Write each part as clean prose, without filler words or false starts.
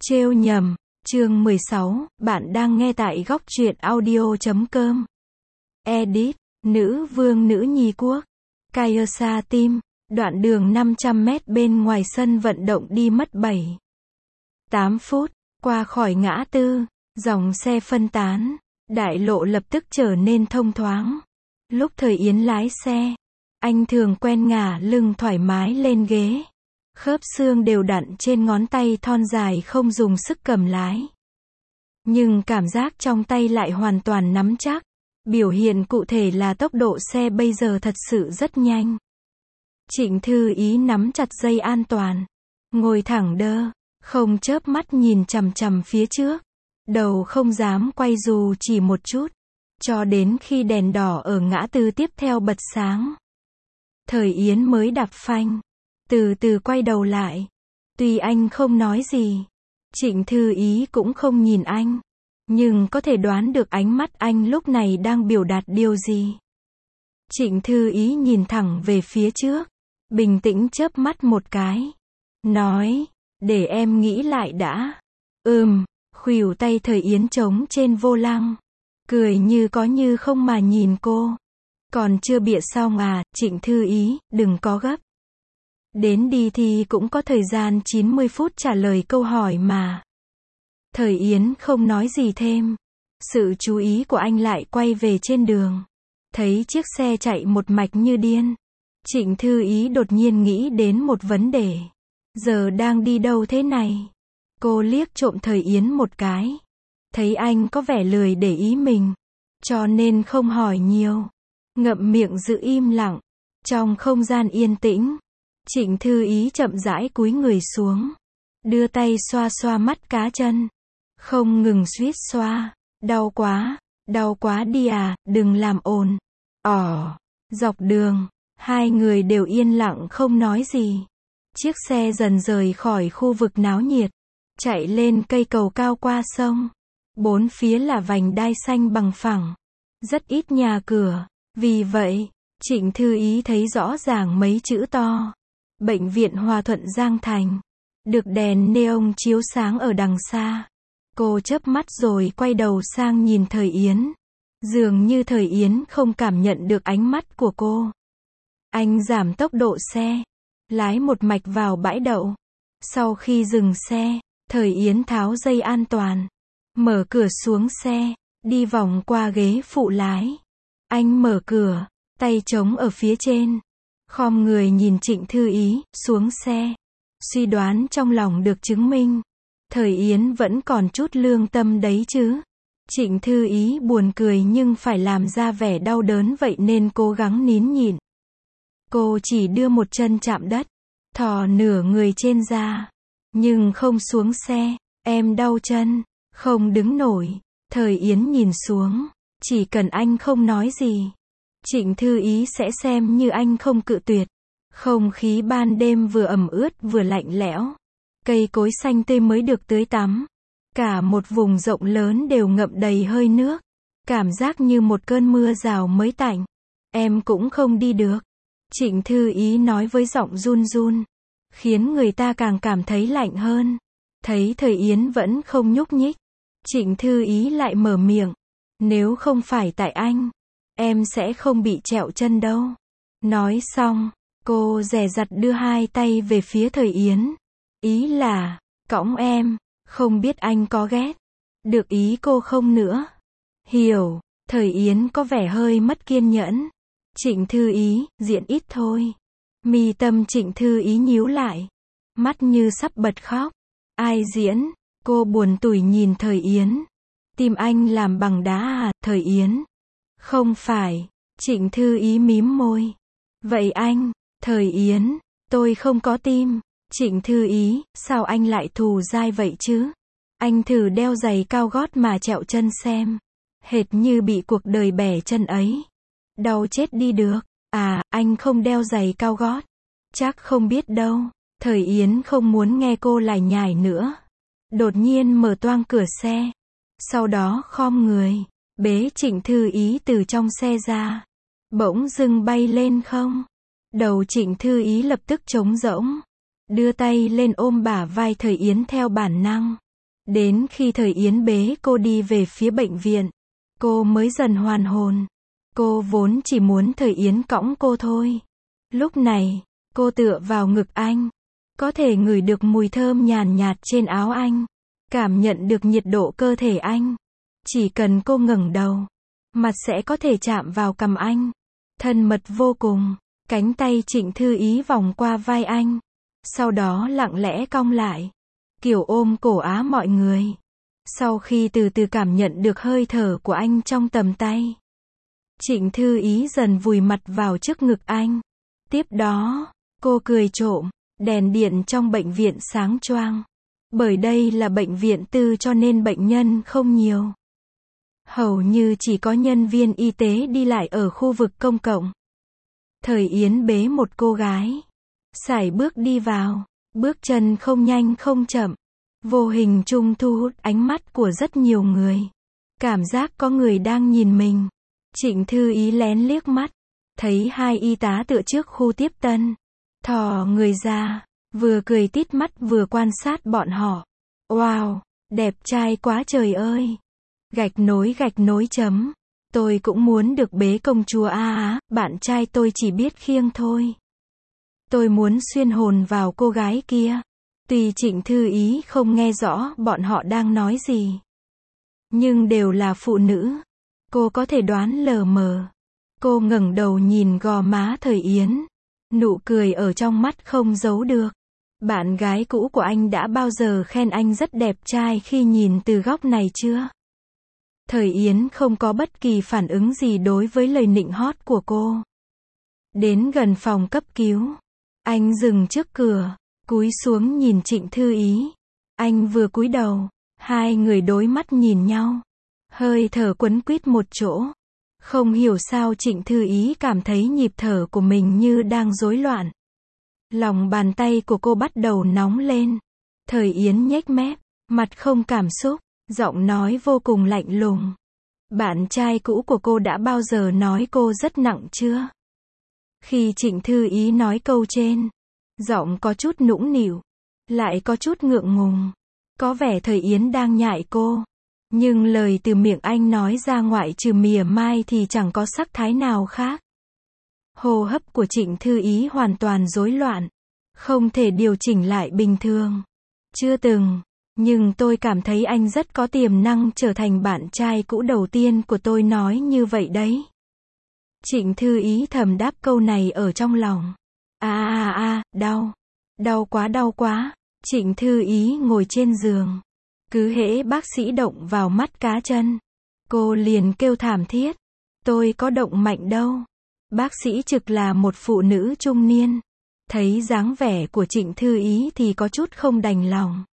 Trêu nhầm, chương 16, bạn đang nghe tại góc truyện audio.com. Edit, nữ vương nữ nhi quốc. Kaiosha Team, đoạn đường 500 mét bên ngoài sân vận động đi mất 7-8 phút, qua khỏi ngã tư, dòng xe phân tán, đại lộ lập tức trở nên thông thoáng. Lúc Thời Yến lái xe, anh thường quen ngả lưng thoải mái lên ghế. Khớp xương đều đặn trên ngón tay thon dài không dùng sức cầm lái. Nhưng cảm giác trong tay lại hoàn toàn nắm chắc. Biểu hiện cụ thể là tốc độ xe bây giờ thật sự rất nhanh. Trịnh Thư Ý nắm chặt dây an toàn. Ngồi thẳng đơ, không chớp mắt nhìn chằm chằm phía trước. Đầu không dám quay dù chỉ một chút. Cho đến khi đèn đỏ ở ngã tư tiếp theo bật sáng. Thời Yến mới đạp phanh. Từ từ quay đầu lại. Tuy anh không nói gì, Trịnh Thư Ý cũng không nhìn anh, nhưng có thể đoán được ánh mắt anh lúc này đang biểu đạt điều gì. Trịnh Thư Ý nhìn thẳng về phía trước, bình tĩnh chớp mắt một cái, nói, để em nghĩ lại đã. Khuỷu tay Thời Yến trống trên vô lăng, cười như có như không mà nhìn cô. Còn chưa bịa xong à, Trịnh Thư Ý, đừng có gấp. Đến đi thì cũng có thời gian 90 phút trả lời câu hỏi mà. Thời Yến không nói gì thêm. Sự chú ý của anh lại quay về trên đường. Thấy chiếc xe chạy một mạch như điên. Trịnh Thư Ý đột nhiên nghĩ đến một vấn đề. Giờ đang đi đâu thế này? Cô liếc trộm Thời Yến một cái. Thấy anh có vẻ lười để ý mình. Cho nên không hỏi nhiều. Ngậm miệng giữ im lặng. Trong không gian yên tĩnh. Trịnh Thư Ý chậm rãi cúi người xuống. Đưa tay xoa xoa mắt cá chân. Không ngừng suýt xoa. Đau quá đi à, đừng làm ồn. Dọc đường, hai người đều yên lặng không nói gì. Chiếc xe dần rời khỏi khu vực náo nhiệt. Chạy lên cây cầu cao qua sông. Bốn phía là vành đai xanh bằng phẳng. Rất ít nhà cửa. Vì vậy, Trịnh Thư Ý thấy rõ ràng mấy chữ to. Bệnh viện Hòa Thuận Giang Thành. Được đèn neon chiếu sáng ở đằng xa. Cô chớp mắt rồi quay đầu sang nhìn Thời Yến. Dường như Thời Yến không cảm nhận được ánh mắt của cô. Anh giảm tốc độ xe. Lái một mạch vào bãi đậu. Sau khi dừng xe, Thời Yến tháo dây an toàn. Mở cửa xuống xe. Đi vòng qua ghế phụ lái. Anh mở cửa. Tay trống ở phía trên. Khom người nhìn Trịnh Thư Ý, xuống xe. Suy đoán trong lòng được chứng minh. Thời Yến vẫn còn chút lương tâm đấy chứ. Trịnh Thư Ý buồn cười nhưng phải làm ra vẻ đau đớn vậy nên cố gắng nín nhịn. Cô chỉ đưa một chân chạm đất. Thò nửa người trên ra. Nhưng không xuống xe. Em đau chân. Không đứng nổi. Thời Yến nhìn xuống. Chỉ cần anh không nói gì. Trịnh Thư Ý sẽ xem như anh không cự tuyệt. Không khí ban đêm vừa ẩm ướt vừa lạnh lẽo. Cây cối xanh tươi mới được tưới tắm. Cả một vùng rộng lớn đều ngậm đầy hơi nước. Cảm giác như một cơn mưa rào mới tạnh. Em cũng không đi được. Trịnh Thư Ý nói với giọng run run. Khiến người ta càng cảm thấy lạnh hơn. Thấy Thời Yến vẫn không nhúc nhích. Trịnh Thư Ý lại mở miệng. Nếu không phải tại anh, em sẽ không bị trẹo chân đâu. Nói xong, cô dè dặt đưa hai tay về phía Thời Yến. Ý là, cõng em, không biết anh có ghét. Được ý cô không nữa. Hiểu, Thời Yến có vẻ hơi mất kiên nhẫn. Trịnh Thư Ý, diễn ít thôi. Mi tâm Trịnh Thư Ý nhíu lại. Mắt như sắp bật khóc. Ai diễn? Cô buồn tủi nhìn Thời Yến. Tim anh làm bằng đá à, Thời Yến? Không phải. Trịnh Thư Ý mím môi. Vậy anh? Thời Yến, tôi không có tim. Trịnh Thư Ý, sao anh lại thù dai vậy chứ? Anh thử đeo giày cao gót mà trẹo chân xem. Hệt như bị cuộc đời bẻ chân ấy. Đau chết đi được. À, anh không đeo giày cao gót. Chắc không biết đâu. Thời Yến không muốn nghe cô lải nhải nữa. Đột nhiên mở toang cửa xe. Sau đó khom người. Bế Trịnh Thư Ý từ trong xe ra. Bỗng dưng bay lên không. Đầu Trịnh Thư Ý lập tức trống rỗng. Đưa tay lên ôm bả vai Thời Yến theo bản năng. Đến khi Thời Yến bế cô đi về phía bệnh viện, cô mới dần hoàn hồn. Cô vốn chỉ muốn Thời Yến cõng cô thôi. Lúc này, cô tựa vào ngực anh. Có thể ngửi được mùi thơm nhàn nhạt trên áo anh. Cảm nhận được nhiệt độ cơ thể anh. Chỉ cần cô ngẩng đầu, mặt sẽ có thể chạm vào cằm anh. Thân mật vô cùng. Cánh tay Trịnh Thư Ý vòng qua vai anh. Sau đó lặng lẽ cong lại. Kiểu ôm cổ á mọi người. Sau khi từ từ cảm nhận được hơi thở của anh trong tầm tay, Trịnh Thư Ý dần vùi mặt vào trước ngực anh. Tiếp đó, cô cười trộm. Đèn điện trong bệnh viện sáng choang. Bởi đây là bệnh viện tư cho nên bệnh nhân không nhiều. Hầu như chỉ có nhân viên y tế đi lại ở khu vực công cộng. Thời Yến bế một cô gái. Sải bước đi vào. Bước chân không nhanh không chậm. Vô hình chung thu hút ánh mắt của rất nhiều người. Cảm giác có người đang nhìn mình. Trịnh Thư Ý lén liếc mắt. Thấy hai y tá tựa trước khu tiếp tân. Thò người ra. Vừa cười tít mắt vừa quan sát bọn họ. Wow, đẹp trai quá trời ơi. Gạch nối chấm. Tôi cũng muốn được bế công chúa á, bạn trai tôi chỉ biết khiêng thôi. Tôi muốn xuyên hồn vào cô gái kia. Tuy Trịnh Thư Ý không nghe rõ bọn họ đang nói gì, nhưng đều là phụ nữ. Cô có thể đoán lờ mờ. Cô ngẩng đầu nhìn gò má Thời Yến. Nụ cười ở trong mắt không giấu được. Bạn gái cũ của anh đã bao giờ khen anh rất đẹp trai khi nhìn từ góc này chưa? Thời Yến không có bất kỳ phản ứng gì đối với lời nịnh hót của cô. Đến gần phòng cấp cứu, anh dừng trước cửa, cúi xuống nhìn Trịnh Thư Ý. Anh vừa cúi đầu, hai người đối mắt nhìn nhau. Hơi thở quấn quýt một chỗ. Không hiểu sao Trịnh Thư Ý cảm thấy nhịp thở của mình như đang rối loạn. Lòng bàn tay của cô bắt đầu nóng lên. Thời Yến nhếch mép, mặt không cảm xúc, giọng nói vô cùng lạnh lùng. Bạn trai cũ của cô đã bao giờ nói cô rất nặng chưa? Khi Trịnh Thư Ý nói câu trên, giọng có chút nũng nịu, lại có chút ngượng ngùng. Có vẻ Thời Yến đang nhại cô. Nhưng lời từ miệng anh nói ra ngoại trừ mỉa mai thì chẳng có sắc thái nào khác. Hô hấp của Trịnh Thư Ý hoàn toàn rối loạn. Không thể điều chỉnh lại bình thường. Chưa từng. Nhưng tôi cảm thấy anh rất có tiềm năng trở thành bạn trai cũ đầu tiên của tôi nói như vậy đấy. Trịnh Thư Ý thầm đáp câu này ở trong lòng. Đau. Đau quá. Trịnh Thư Ý ngồi trên giường. Cứ hễ bác sĩ động vào mắt cá chân, cô liền kêu thảm thiết. Tôi có động mạnh đâu. Bác sĩ trực là một phụ nữ trung niên. Thấy dáng vẻ của Trịnh Thư Ý thì có chút không đành lòng.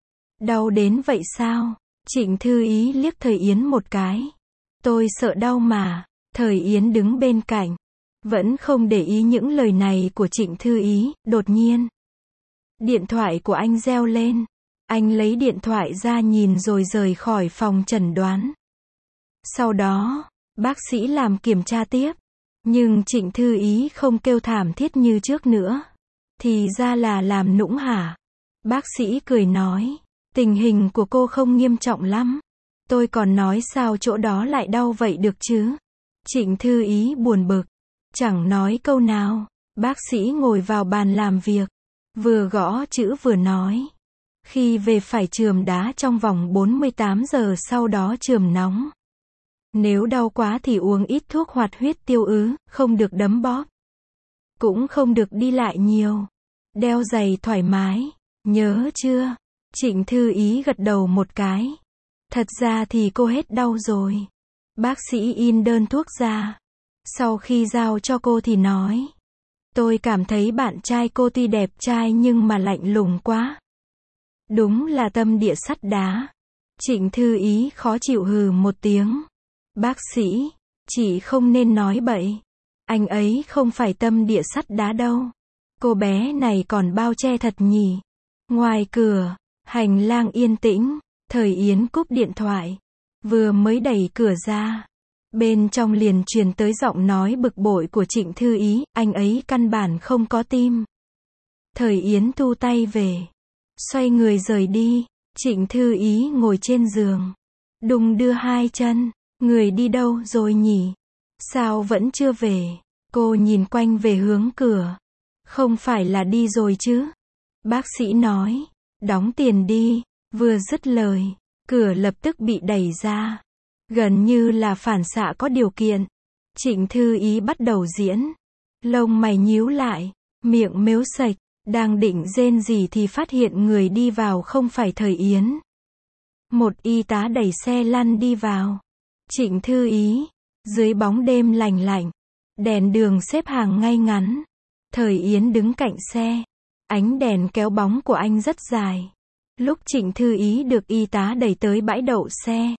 Đau đến vậy sao? Trịnh Thư Ý liếc Thời Yến một cái. Tôi sợ đau mà. Thời Yến đứng bên cạnh, vẫn không để ý những lời này của Trịnh Thư Ý. Đột nhiên, điện thoại của anh reo lên. Anh lấy điện thoại ra nhìn rồi rời khỏi phòng chẩn đoán. Sau đó, bác sĩ làm kiểm tra tiếp. Nhưng Trịnh Thư Ý không kêu thảm thiết như trước nữa. Thì ra là làm nũng hả? Bác sĩ cười nói. Tình hình của cô không nghiêm trọng lắm. Tôi còn nói sao chỗ đó lại đau vậy được chứ? Trịnh Thư Ý buồn bực. Chẳng nói câu nào. Bác sĩ ngồi vào bàn làm việc. Vừa gõ chữ vừa nói. Khi về phải chườm đá trong vòng 48 giờ sau đó chườm nóng. Nếu đau quá thì uống ít thuốc hoạt huyết tiêu ứ, không được đấm bóp. Cũng không được đi lại nhiều. Đeo giày thoải mái. Nhớ chưa? Trịnh Thư Ý gật đầu một cái. Thật ra thì cô hết đau rồi. Bác sĩ in đơn thuốc ra. Sau khi giao cho cô thì nói. Tôi cảm thấy bạn trai cô tuy đẹp trai nhưng mà lạnh lùng quá. Đúng là tâm địa sắt đá. Trịnh Thư Ý khó chịu hừ một tiếng. Bác sĩ, chị không nên nói bậy. Anh ấy không phải tâm địa sắt đá đâu. Cô bé này còn bao che thật nhỉ. Ngoài cửa, hành lang yên tĩnh. Thời Yến cúp điện thoại. Vừa mới đẩy cửa ra, bên trong liền truyền tới giọng nói bực bội của Trịnh Thư Ý. Anh ấy căn bản không có tim. Thời Yến thu tay về, xoay người rời đi. Trịnh Thư Ý ngồi trên giường, đung đưa hai chân, người đi đâu rồi nhỉ? Sao vẫn chưa về? Cô nhìn quanh về hướng cửa. Không phải là đi rồi chứ? Bác sĩ nói, đóng tiền đi. Vừa dứt lời, cửa lập tức bị đẩy ra. Gần như là phản xạ có điều kiện. Trịnh Thư Ý bắt đầu diễn. Lông mày nhíu lại, miệng mếu sạch, đang định rên gì thì phát hiện người đi vào không phải Thời Yến. Một y tá đẩy xe lăn đi vào. Trịnh Thư Ý, dưới bóng đêm lành lạnh, đèn đường xếp hàng ngay ngắn. Thời Yến đứng cạnh xe, ánh đèn kéo bóng của anh rất dài. Lúc Trịnh Thư Ý được y tá đẩy tới bãi đậu xe,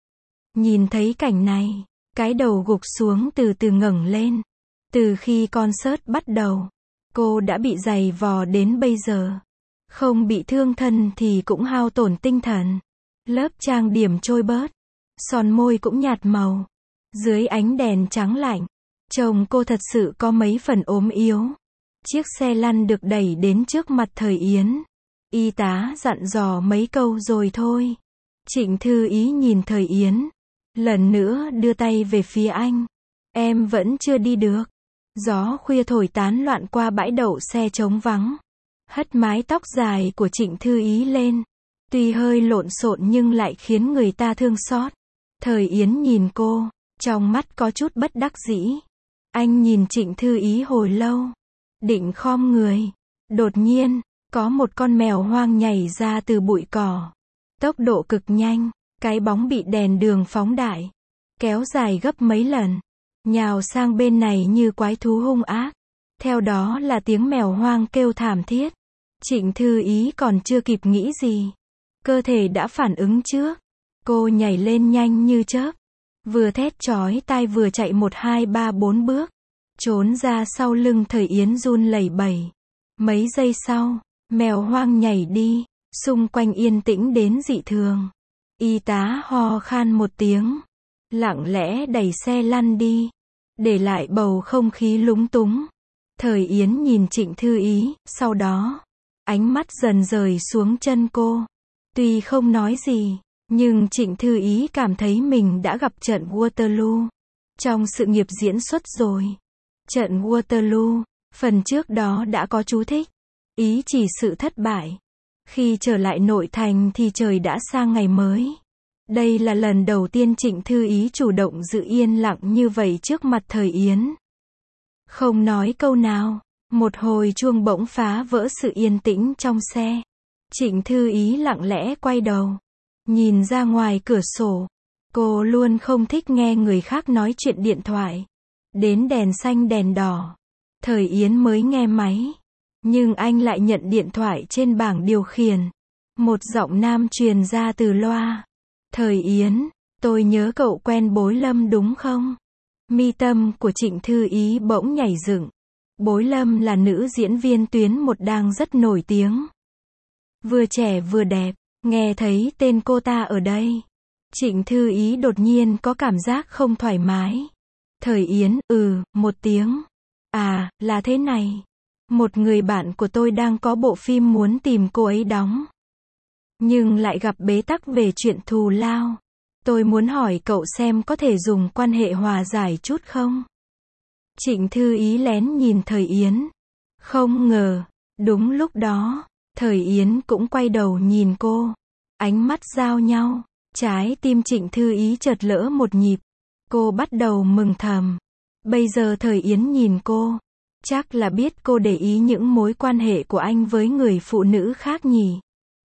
nhìn thấy cảnh này, cái đầu gục xuống từ từ ngẩng lên. Từ khi concert bắt đầu, cô đã bị giày vò đến bây giờ. Không bị thương thân thì cũng hao tổn tinh thần. Lớp trang điểm trôi bớt, son môi cũng nhạt màu. Dưới ánh đèn trắng lạnh, trông cô thật sự có mấy phần ốm yếu. Chiếc xe lăn được đẩy đến trước mặt Thời Yến. Y tá dặn dò mấy câu rồi thôi. Trịnh Thư Ý nhìn Thời Yến, lần nữa đưa tay về phía anh. Em vẫn chưa đi được. Gió khuya thổi tán loạn qua bãi đậu xe trống vắng. Hất mái tóc dài của Trịnh Thư Ý lên. Tuy hơi lộn xộn nhưng lại khiến người ta thương xót. Thời Yến nhìn cô, trong mắt có chút bất đắc dĩ. Anh nhìn Trịnh Thư Ý hồi lâu, định khom người. Đột nhiên, có một con mèo hoang nhảy ra từ bụi cỏ. Tốc độ cực nhanh, cái bóng bị đèn đường phóng đại, kéo dài gấp mấy lần, nhào sang bên này như quái thú hung ác. Theo đó là tiếng mèo hoang kêu thảm thiết. Trịnh Thư Ý còn chưa kịp nghĩ gì, cơ thể đã phản ứng trước. Cô nhảy lên nhanh như chớp, vừa thét chói tai vừa chạy 1 2 3 4 bước, trốn ra sau lưng Thời Yến run lẩy bẩy. Mấy giây sau, mèo hoang nhảy đi, xung quanh yên tĩnh đến dị thường. Y tá ho khan một tiếng, lặng lẽ đẩy xe lăn đi, để lại bầu không khí lúng túng. Thời Yến nhìn Trịnh Thư Ý, sau đó, ánh mắt dần rời xuống chân cô. Tuy không nói gì, nhưng Trịnh Thư Ý cảm thấy mình đã gặp trận Waterloo trong sự nghiệp diễn xuất rồi. Trận Waterloo, phần trước đó đã có chú thích, ý chỉ sự thất bại. Khi trở lại nội thành thì trời đã sang ngày mới. Đây là lần đầu tiên Trịnh Thư Ý chủ động giữ yên lặng như vậy trước mặt Thời Yến. Không nói câu nào, một hồi chuông bỗng phá vỡ sự yên tĩnh trong xe. Trịnh Thư Ý lặng lẽ quay đầu, nhìn ra ngoài cửa sổ. Cô luôn không thích nghe người khác nói chuyện điện thoại. Đến đèn xanh đèn đỏ, Thời Yến mới nghe máy. Nhưng anh lại nhận điện thoại trên bảng điều khiển. Một giọng nam truyền ra từ loa. Thời Yến, tôi nhớ cậu quen Bối Lâm đúng không? Mi tâm của Trịnh Thư Ý bỗng nhảy dựng. Bối Lâm là nữ diễn viên tuyến 1 đang rất nổi tiếng. Vừa trẻ vừa đẹp, nghe thấy tên cô ta ở đây. Trịnh Thư Ý đột nhiên có cảm giác không thoải mái. Thời Yến, một tiếng. À, là thế này. Một người bạn của tôi đang có bộ phim muốn tìm cô ấy đóng. Nhưng lại gặp bế tắc về chuyện thù lao. Tôi muốn hỏi cậu xem có thể dùng quan hệ hòa giải chút không? Trịnh Thư Ý lén nhìn Thời Yến. Không ngờ, đúng lúc đó, Thời Yến cũng quay đầu nhìn cô. Ánh mắt giao nhau, trái tim Trịnh Thư Ý chợt lỡ một nhịp. Cô bắt đầu mừng thầm. Bây giờ Thời Yến nhìn cô, chắc là biết cô để ý những mối quan hệ của anh với người phụ nữ khác nhỉ.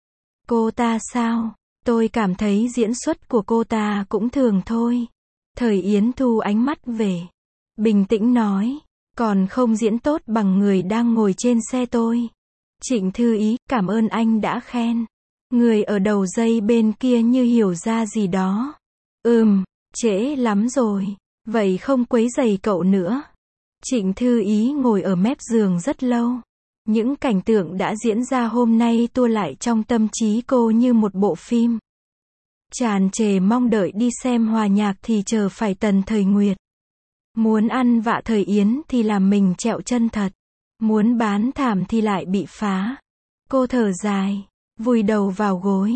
Cô ta sao? Tôi cảm thấy diễn xuất của cô ta cũng thường thôi. Thời Yến thu ánh mắt về, bình tĩnh nói, còn không diễn tốt bằng người đang ngồi trên xe tôi. Trịnh Thư Ý, cảm ơn anh đã khen. Người ở đầu dây bên kia như hiểu ra gì đó. Trễ lắm rồi, vậy không quấy rầy cậu nữa. Trịnh Thư Ý ngồi ở mép giường rất lâu. Những cảnh tượng đã diễn ra hôm nay tua lại trong tâm trí cô như một bộ phim. Tràn trề mong đợi đi xem hòa nhạc thì chờ phải Tần Thời Nguyệt. Muốn ăn vạ Thời Yến thì làm mình trẹo chân thật. Muốn bán thảm thì lại bị phá. Cô thở dài, vùi đầu vào gối.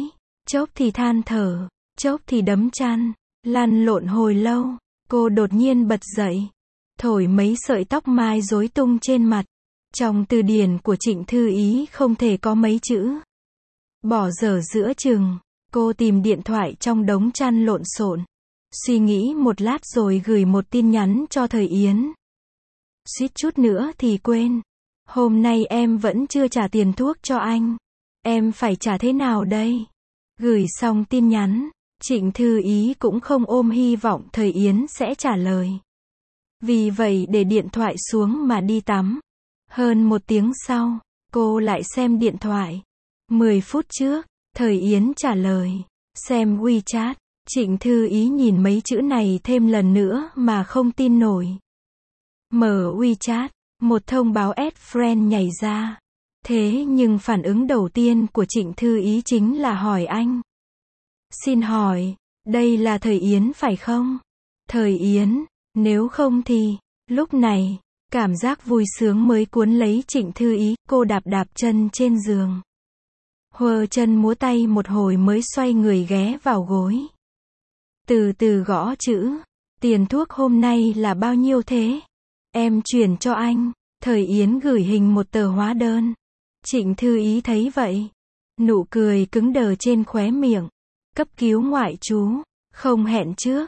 chốc thì than thở, chốc thì đấm chăn, lăn lộn hồi lâu, cô đột nhiên bật dậy, thổi mấy sợi tóc mai rối tung trên mặt. Trong từ điển của Trịnh Thư Ý không thể có mấy chữ. Bỏ dở giữa chừng, cô tìm điện thoại trong đống chăn lộn xộn. Suy nghĩ một lát rồi gửi một tin nhắn cho Thời Yến. Suýt chút nữa thì quên. Hôm nay em vẫn chưa trả tiền thuốc cho anh. Em phải trả thế nào đây? Gửi xong tin nhắn, Trịnh Thư Ý cũng không ôm hy vọng Thời Yến sẽ trả lời. Vì vậy để điện thoại xuống mà đi tắm. Hơn 1 tiếng sau, cô lại xem điện thoại. 10 phút trước, Thời Yến trả lời. Xem WeChat, Trịnh Thư Ý nhìn mấy chữ này thêm lần nữa mà không tin nổi. Mở WeChat, một thông báo add friend nhảy ra. Thế nhưng phản ứng đầu tiên của Trịnh Thư Ý chính là hỏi anh. Xin hỏi, đây là Thời Yến phải không? Thời Yến, nếu không thì, lúc này, cảm giác vui sướng mới cuốn lấy Trịnh Thư Ý, cô đạp đạp chân trên giường. Huơ chân múa tay một hồi mới xoay người ghé vào gối. Từ từ gõ chữ, tiền thuốc hôm nay là bao nhiêu thế? Em chuyển cho anh. Thời Yến gửi hình một tờ hóa đơn. Trịnh Thư Ý thấy vậy, nụ cười cứng đờ trên khóe miệng. Cấp cứu ngoại trú, không hẹn trước,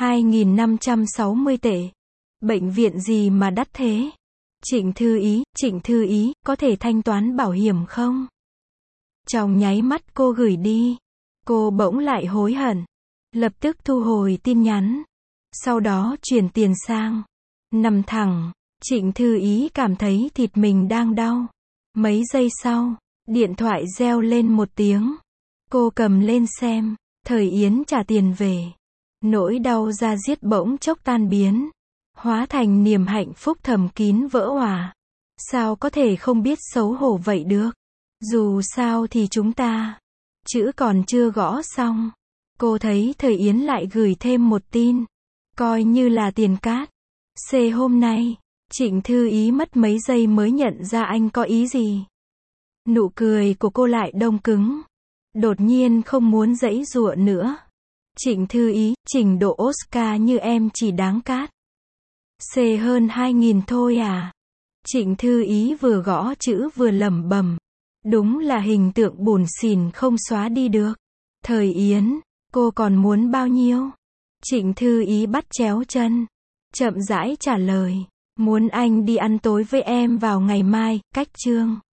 2.560 tệ. Bệnh viện gì mà đắt thế? Trịnh Thư Ý, có thể thanh toán bảo hiểm không? Trong nháy mắt cô gửi đi, cô bỗng lại hối hận. Lập tức thu hồi tin nhắn. Sau đó chuyển tiền sang. Nằm thẳng, Trịnh Thư Ý cảm thấy thịt mình đang đau. Mấy giây sau, điện thoại reo lên 1 tiếng. Cô cầm lên xem, Thời Yến trả tiền về. Nỗi đau da diết bỗng chốc tan biến, hóa thành niềm hạnh phúc thầm kín vỡ òa. Sao có thể không biết xấu hổ vậy được? Dù sao thì chúng ta, chữ còn chưa gõ xong. Cô thấy Thời Yến lại gửi thêm một tin. Coi như là tiền cát. C hôm nay, Trịnh Thư Ý mất mấy giây mới nhận ra anh có ý gì. Nụ cười của cô lại đông cứng. Đột nhiên không muốn giãy giụa nữa. Trịnh Thư Ý, trình độ Oscar như em chỉ đáng cát. C hơn 2.000 thôi à? Trịnh Thư Ý vừa gõ chữ vừa lẩm bẩm. Đúng là hình tượng bủn xỉn không xóa đi được. Thời Yến, cô còn muốn bao nhiêu? Trịnh Thư Ý bắt chéo chân, chậm rãi trả lời. Muốn anh đi ăn tối với em vào ngày mai, cách chương.